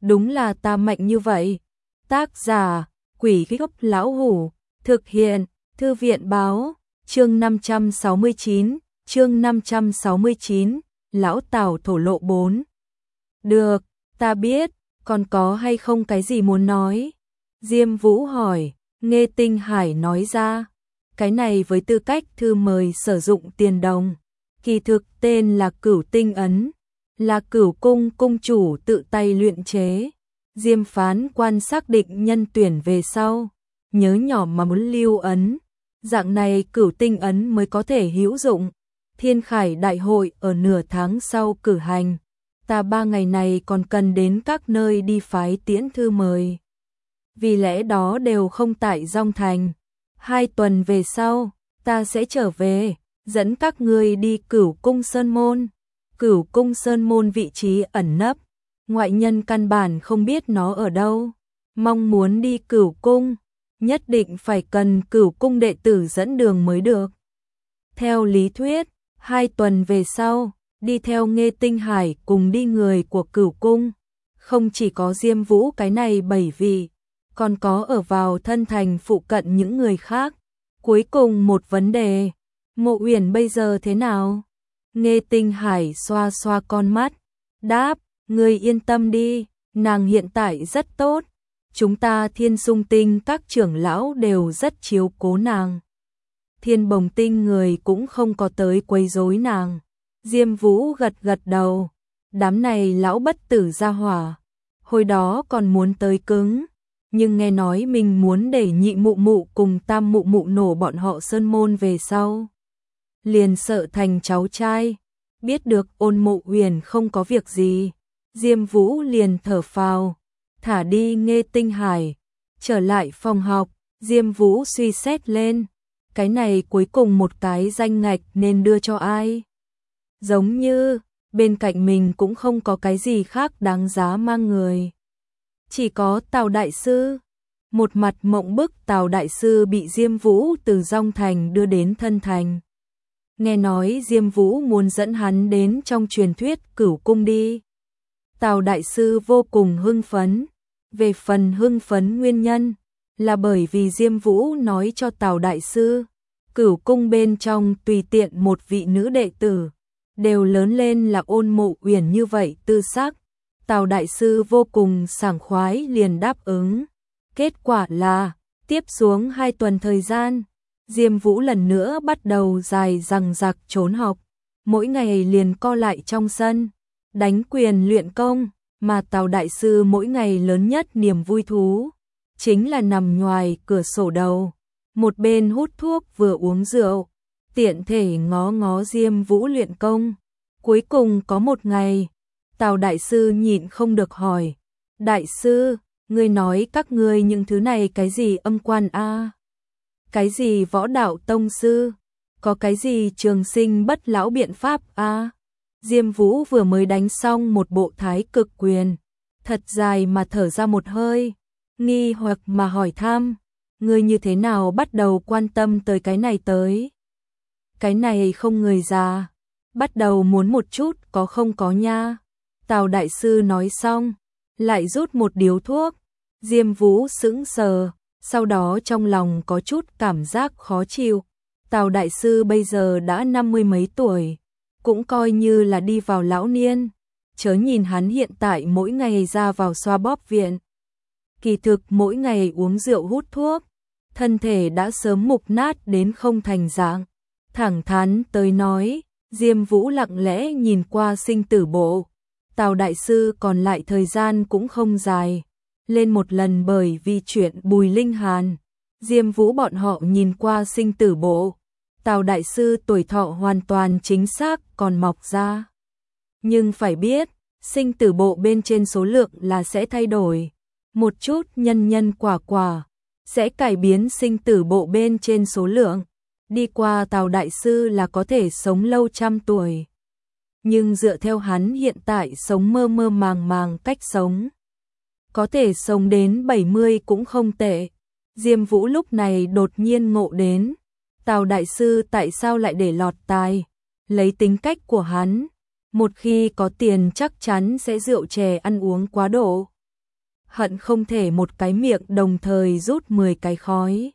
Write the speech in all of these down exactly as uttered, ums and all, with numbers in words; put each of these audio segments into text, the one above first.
đúng là ta mạnh như vậy. Tác giả, Quỷ Gốc Lão Hủ, thực hiện, Thư viện báo, chương năm trăm sáu mươi chín, chương năm trăm sáu mươi chín, Lão Tào thổ lộ bốn. Được, ta biết, còn có hay không cái gì muốn nói? Diêm Vũ hỏi, Nghê Tinh Hải nói ra, cái này với tư cách thư mời sử dụng tiền đồng, kỳ thực tên là Cửu Tinh Ấn, là Cửu Cung cung chủ tự tay luyện chế. Diêm phán quan xác định nhân tuyển về sau, nhớ nhỏ mà muốn lưu ấn, dạng này Cửu Tinh Ấn mới có thể hữu dụng. Thiên Khải đại hội ở nửa tháng sau cử hành, ta ba ngày này còn cần đến các nơi đi phái tiễn thư mời. Vì lẽ đó đều không tại Dong Thành. Hai tuần về sau, ta sẽ trở về, dẫn các ngươi đi Cửu Cung Sơn Môn. Cửu Cung Sơn Môn vị trí ẩn nấp, ngoại nhân căn bản không biết nó ở đâu. Mong muốn đi Cửu Cung, nhất định phải cần Cửu Cung đệ tử dẫn đường mới được. Theo lý thuyết, hai tuần về sau, đi theo Nghê Tinh Hải cùng đi người của Cửu Cung. Không chỉ có Diêm Vũ cái này bảy vị, còn có ở vào thân thành phụ cận những người khác. Cuối cùng một vấn đề, Mộ Uyển bây giờ thế nào? Nghê Tinh Hải xoa xoa con mắt, đáp, ngươi yên tâm đi, nàng hiện tại rất tốt. Chúng ta Thiên Sung Tinh các trưởng lão đều rất chiếu cố nàng. Thiên Bồng Tinh người cũng không có tới quấy rối nàng. Diêm Vũ gật gật đầu, đám này lão bất tử gia hỏa, hồi đó còn muốn tới cứng, nhưng nghe nói mình muốn để nhị mụ mụ cùng tam mụ mụ nổ bọn họ Sơn Môn về sau, liền sợ thành cháu trai. Biết được Ôn Mộ Uyển không có việc gì, Diêm Vũ liền thở phào, thả đi Nghê Tinh Hải, trở lại phòng học. Diêm Vũ suy xét lên, cái này cuối cùng một cái danh ngạch nên đưa cho ai? Giống như bên cạnh mình cũng không có cái gì khác đáng giá mang người, chỉ có Tào đại sư. Một mặt mộng bức Tào đại sư bị Diêm Vũ từ Dong Thành đưa đến Thân Thành. Nghe nói Diêm Vũ muốn dẫn hắn đến trong truyền thuyết Cửu Cung đi. Tào đại sư vô cùng hưng phấn. Về phần hưng phấn nguyên nhân, là bởi vì Diêm Vũ nói cho Tào đại sư, Cửu Cung bên trong tùy tiện một vị nữ đệ tử, đều lớn lên là Ôn Mộ Uyển như vậy tư sắc. Tào đại sư vô cùng sảng khoái liền đáp ứng. Kết quả là, tiếp xuống hai tuần thời gian, Diêm Vũ lần nữa bắt đầu dài dằng dặc trốn học, mỗi ngày liền co lại trong sân, đánh quyền luyện công, mà Tào đại sư mỗi ngày lớn nhất niềm vui thú, chính là nằm ngoài cửa sổ đầu, một bên hút thuốc vừa uống rượu, tiện thể ngó ngó Diêm Vũ luyện công. Cuối cùng có một ngày, Tào đại sư nhịn không được hỏi, đại sư, ngươi nói các ngươi những thứ này cái gì âm quan a, cái gì võ đạo tông sư, có cái gì trường sinh bất lão biện pháp a? Diêm Vũ vừa mới đánh xong một bộ thái cực quyền, thật dài mà thở ra một hơi, nghi hoặc mà hỏi thăm, ngươi như thế nào bắt đầu quan tâm tới cái này tới? Cái này không người già, bắt đầu muốn một chút có không có nha. Tào đại sư nói xong, lại rút một điếu thuốc. Diêm Vũ sững sờ, sau đó trong lòng có chút cảm giác khó chịu. Tào đại sư bây giờ đã năm mươi mấy tuổi, cũng coi như là đi vào lão niên, chớ nhìn hắn hiện tại mỗi ngày ra vào xoa bóp viện, kỳ thực mỗi ngày uống rượu hút thuốc, thân thể đã sớm mục nát đến không thành dạng. Thẳng thắn tới nói, Diêm Vũ lặng lẽ nhìn qua sinh tử bộ, Tào đại sư còn lại thời gian cũng không dài. Lên một lần bởi vì chuyện Bùi Linh Hàn, Diêm Vũ bọn họ nhìn qua sinh tử bộ, Tào đại sư tuổi thọ hoàn toàn chính xác còn mọc ra. Nhưng phải biết, sinh tử bộ bên trên số lượng là sẽ thay đổi, một chút nhân nhân quả quả, sẽ cải biến sinh tử bộ bên trên số lượng. Đi qua Tào đại sư là có thể sống lâu trăm tuổi. Nhưng dựa theo hắn hiện tại sống mơ mơ màng màng cách sống, có thể sống đến bảy mươi cũng không tệ. Diêm Vũ lúc này đột nhiên ngộ đến, Tào đại sư tại sao lại để lọt tai, lấy tính cách của hắn, một khi có tiền chắc chắn sẽ rượu chè ăn uống quá độ. hận không thể một cái miệng đồng thời rút mười cái khói.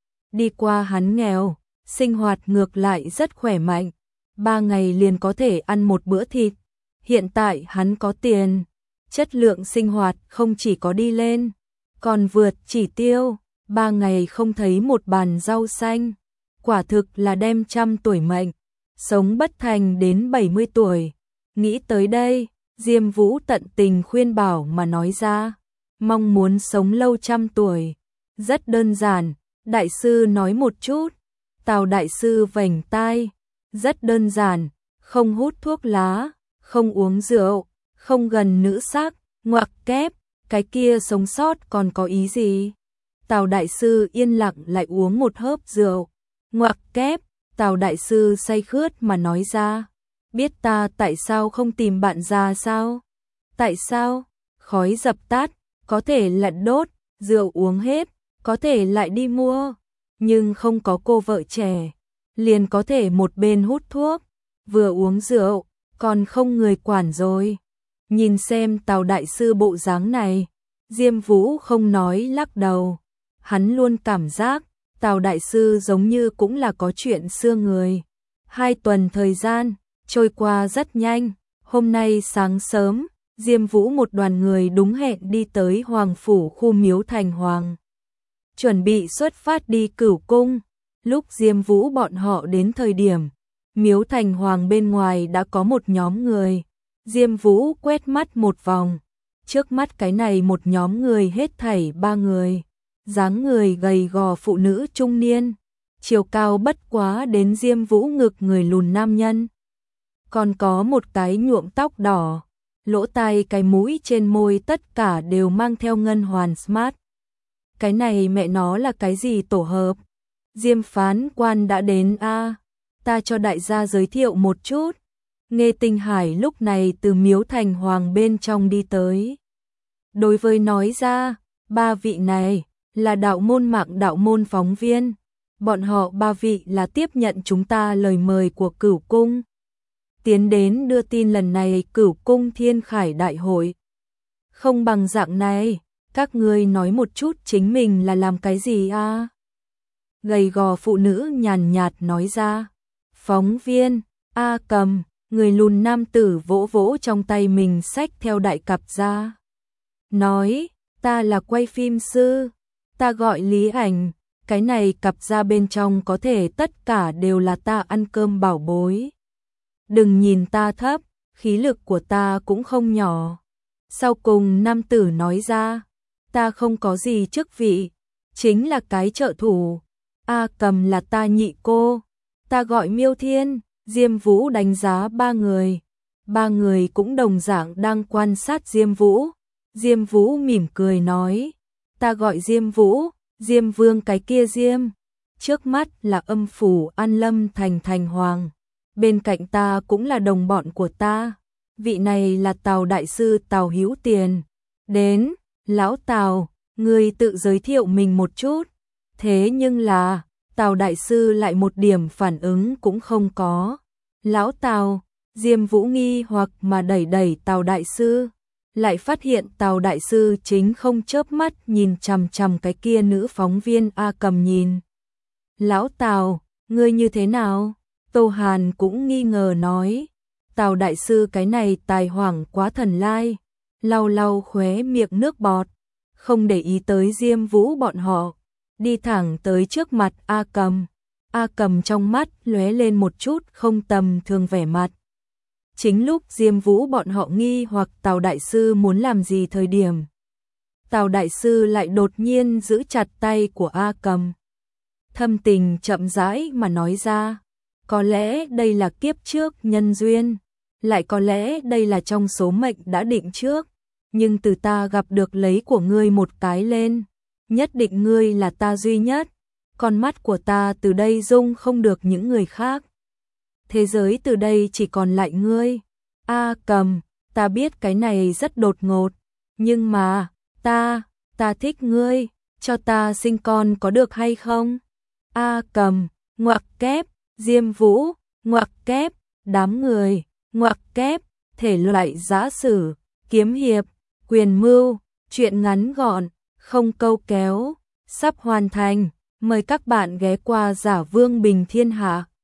Đi qua hắn nghèo, sinh hoạt ngược lại rất khỏe mạnh, ba ngày liền có thể ăn một bữa thịt. Hiện tại hắn có tiền, chất lượng sinh hoạt không chỉ có đi lên, còn vượt chỉ tiêu, ba ngày không thấy một bàn rau xanh. Quả thực là đem trăm tuổi mệnh, sống bất thành đến bảy mươi tuổi. Nghĩ tới đây, Diêm Vũ tận tình khuyên bảo mà nói ra, mong muốn sống lâu trăm tuổi. Rất đơn giản, đại sư nói một chút. Tào đại sư vành tai, rất đơn giản, không hút thuốc lá, không uống rượu, không gần nữ sắc, ngoặc kép, cái kia sống sót còn có ý gì? Tào đại sư yên lặng lại uống một hớp rượu, ngoặc kép, Tào đại sư say khướt mà nói ra, biết ta tại sao không tìm bạn già sao? Tại sao? Khói dập tắt, có thể lại đốt, rượu uống hết, có thể lại đi mua, nhưng không có cô vợ trẻ, liền có thể một bên hút thuốc, vừa uống rượu, còn không người quản rồi. Nhìn xem Tào đại sư bộ dáng này, Diêm Vũ không nói lắc đầu, hắn luôn cảm giác Tào đại sư giống như cũng là có chuyện xưa người. Hai tuần thời gian trôi qua rất nhanh, hôm nay sáng sớm, Diêm Vũ một đoàn người đúng hẹn đi tới Hoàng phủ khu Miếu Thành Hoàng. Chuẩn bị xuất phát đi Cửu Cung, lúc Diêm Vũ bọn họ đến thời điểm, Miếu Thành Hoàng bên ngoài đã có một nhóm người. Diêm Vũ quét mắt một vòng, trước mắt cái này một nhóm người hết thảy ba người, dáng người gầy gò phụ nữ trung niên, chiều cao bất quá đến Diêm Vũ ngực người lùn nam nhân. Còn có một cái nhuộm tóc đỏ, lỗ tai cái mũi trên môi tất cả đều mang theo ngân hoàn smart. Cái này mẹ nó là cái gì tổ hợp? Diêm phán quan đã đến a, ta cho đại gia giới thiệu một chút. Nghe Tinh Hải lúc này từ Miếu Thành Hoàng bên trong đi tới. Đối với nói ra, ba vị này là đạo môn mạng đạo môn phóng viên. Bọn họ ba vị là tiếp nhận chúng ta lời mời của Cửu Cung. Tiến đến đưa tin lần này Cửu Cung Thiên Khải Đại hội. Không bằng dạng này, các ngươi nói một chút chính mình là làm cái gì a? À? Gầy gò phụ nữ nhàn nhạt nói ra. Phóng viên, A Cầm. Người lùn nam tử vỗ vỗ trong tay mình xách theo đại cặp ra. Nói, ta là quay phim sư, ta gọi Lý Ảnh, cái này cặp ra bên trong có thể tất cả đều là ta ăn cơm bảo bối. Đừng nhìn ta thấp, khí lực của ta cũng không nhỏ. Sau cùng nam tử nói ra, ta không có gì chức vị, chính là cái trợ thủ. A Cầm là ta nhị cô, ta gọi Miêu Thiên. Diêm Vũ đánh giá ba người, ba người cũng đồng dạng đang quan sát Diêm Vũ. Diêm Vũ mỉm cười nói, ta gọi Diêm Vũ, Diêm Vương cái kia Diêm. Trước mắt là âm phủ An Lâm thành thành hoàng, bên cạnh ta cũng là đồng bọn của ta. Vị này là Tào đại sư Tào Hữu Tiền. Đến, lão Tào, ngươi tự giới thiệu mình một chút. Thế nhưng là Tào đại sư lại một điểm phản ứng cũng không có. Lão Tào, Diêm Vũ nghi hoặc mà đẩy đẩy Tào đại sư, lại phát hiện Tào đại sư chính không chớp mắt nhìn chằm chằm cái kia nữ phóng viên A Cầm nhìn. Lão Tào, ngươi như thế nào? Tô Hàn cũng nghi ngờ nói. Tào đại sư cái này tài hoảng quá thần lai, lau lau khóe miệng nước bọt, không để ý tới Diêm Vũ bọn họ. Đi thẳng tới trước mặt A Cầm. A Cầm trong mắt lóe lên một chút không tầm thường vẻ mặt. Chính lúc Diêm Vũ bọn họ nghi hoặc Tào đại sư muốn làm gì thời điểm, Tào đại sư lại đột nhiên giữ chặt tay của A Cầm. Thâm tình chậm rãi mà nói ra, có lẽ đây là kiếp trước nhân duyên, lại có lẽ đây là trong số mệnh đã định trước, nhưng từ ta gặp được lấy của ngươi một cái lên, nhất định ngươi là ta duy nhất, con mắt của ta từ đây dung không được những người khác. Thế giới từ đây chỉ còn lại ngươi. A Cầm, ta biết cái này rất đột ngột, nhưng mà, ta, ta thích ngươi, cho ta sinh con có được hay không? A Cầm, ngoặc kép, Diêm Vũ, ngoặc kép, đám người, ngoặc kép, thể loại giã sử, kiếm hiệp, quyền mưu, Chuyện ngắn gọn, không câu kéo, sắp hoàn thành. Mời các bạn ghé qua Giả Vương Bình Thiên Hạ.